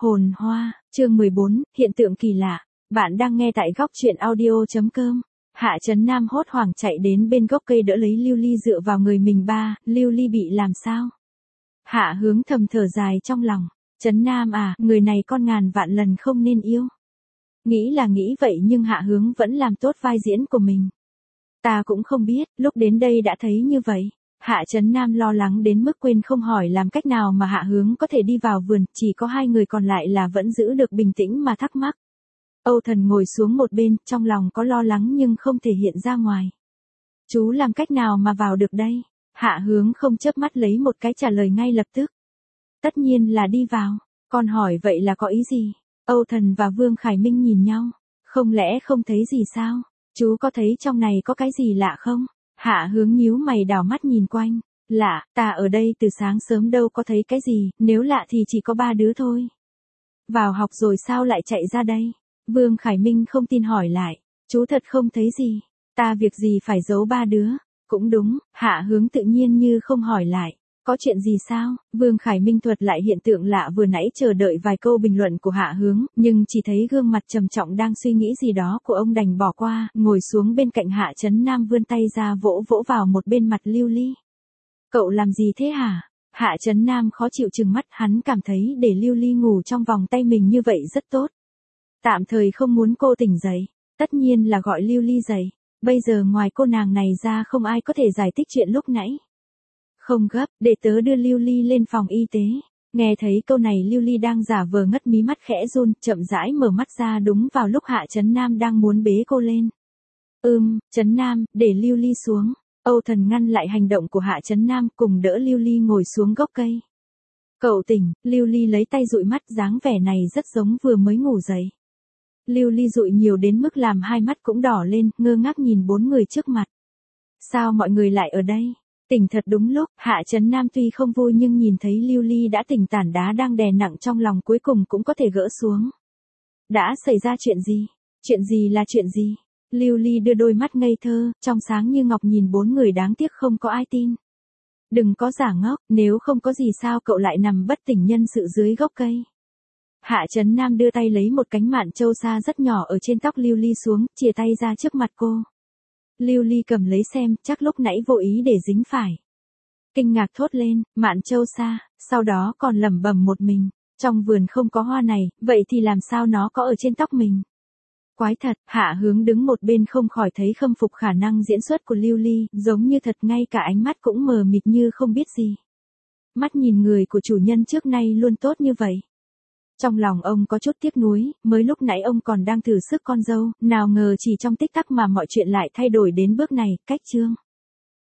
Hồn hoa, chương 14, hiện tượng kỳ lạ. Bạn đang nghe tại góc truyện audio.com. Hạ Trấn Nam hốt hoảng chạy đến bên gốc cây đỡ lấy Lưu Ly dựa vào người mình. Ba, Lưu Ly bị làm sao? Hạ Hướng thầm thở dài trong lòng. Trấn Nam à, người này con ngàn vạn lần không nên yêu. Nghĩ là nghĩ vậy nhưng Hạ Hướng vẫn làm tốt vai diễn của mình. Ta cũng không biết, lúc đến đây đã thấy như vậy. Hạ Trấn Nam lo lắng đến mức quên không hỏi làm cách nào mà Hạ Hướng có thể đi vào vườn, chỉ có hai người còn lại là vẫn giữ được bình tĩnh mà thắc mắc. Âu Thần ngồi xuống một bên, trong lòng có lo lắng nhưng không thể hiện ra ngoài. Chú làm cách nào mà vào được đây? Hạ Hướng không chớp mắt lấy một cái trả lời ngay lập tức. Tất nhiên là đi vào. Con hỏi vậy là có ý gì? Âu Thần và Vương Khải Minh nhìn nhau. Không lẽ không thấy gì sao? Chú có thấy trong này có cái gì lạ không? Hạ Hướng nhíu mày đảo mắt nhìn quanh. Lạ, ta ở đây từ sáng sớm đâu có thấy cái gì, nếu lạ thì chỉ có 3 đứa thôi. Vào học rồi sao lại chạy ra đây? Vương Khải Minh không tin hỏi lại. Chú thật không thấy gì. Ta việc gì phải giấu 3 đứa. Cũng đúng, Hạ Hướng tự nhiên như không hỏi lại. Có chuyện gì sao? Vương Khải Minh thuật lại hiện tượng lạ vừa nãy, chờ đợi vài câu bình luận của Hạ Hướng, nhưng chỉ thấy gương mặt trầm trọng đang suy nghĩ gì đó của ông đành bỏ qua, ngồi xuống bên cạnh Hạ Trấn Nam vươn tay ra vỗ vỗ vào một bên mặt Lưu Ly. Cậu làm gì thế hả? Hạ Trấn Nam khó chịu trừng mắt, hắn cảm thấy để Lưu Ly ngủ trong vòng tay mình như vậy rất tốt. Tạm thời không muốn cô tỉnh dậy, tất nhiên là gọi Lưu Ly dậy. Bây giờ ngoài cô nàng này ra không ai có thể giải thích chuyện lúc nãy. Không gấp, để tớ đưa Lưu Ly lên phòng y tế. Nghe thấy câu này Lưu Ly đang giả vờ ngất mí, mắt khẽ run, chậm rãi mở mắt ra đúng vào lúc Hạ Trấn Nam đang muốn bế cô lên. Trấn Nam, để Lưu Ly xuống. Âu Thần ngăn lại hành động của Hạ Trấn Nam, cùng đỡ Lưu Ly ngồi xuống gốc cây. Cậu tỉnh, Lưu Ly lấy tay dụi mắt, dáng vẻ này rất giống vừa mới ngủ dậy. Lưu Ly dụi nhiều đến mức làm hai mắt cũng đỏ lên, ngơ ngác nhìn 4 người trước mặt. Sao mọi người lại ở đây? Tỉnh thật đúng lúc, Hạ Trấn Nam tuy không vui nhưng nhìn thấy Lưu Ly đã tỉnh, tảng đá đang đè nặng trong lòng cuối cùng cũng có thể gỡ xuống. Đã xảy ra chuyện gì? Chuyện gì là chuyện gì? Lưu Ly đưa đôi mắt ngây thơ, trong sáng như ngọc nhìn 4 người, đáng tiếc không có ai tin. Đừng có giả ngốc, nếu không có gì sao cậu lại nằm bất tỉnh nhân sự dưới gốc cây? Hạ Trấn Nam đưa tay lấy một cánh mạn châu sa rất nhỏ ở trên tóc Lưu Ly xuống, chìa tay ra trước mặt cô. Lưu Ly cầm lấy xem, chắc lúc nãy vô ý để dính phải. Kinh ngạc thốt lên, mạn châu sa, sau đó còn lẩm bẩm một mình, trong vườn không có hoa này, vậy thì làm sao nó có ở trên tóc mình? Quái thật, Hạ Hướng đứng một bên không khỏi thấy khâm phục khả năng diễn xuất của Lưu Ly, giống như thật, ngay cả ánh mắt cũng mờ mịt như không biết gì. Mắt nhìn người của chủ nhân trước nay luôn tốt như vậy. Trong lòng ông có chút tiếc nuối, mới lúc nãy ông còn đang thử sức con dâu, nào ngờ chỉ trong tích tắc mà mọi chuyện lại thay đổi đến bước này. Cách chương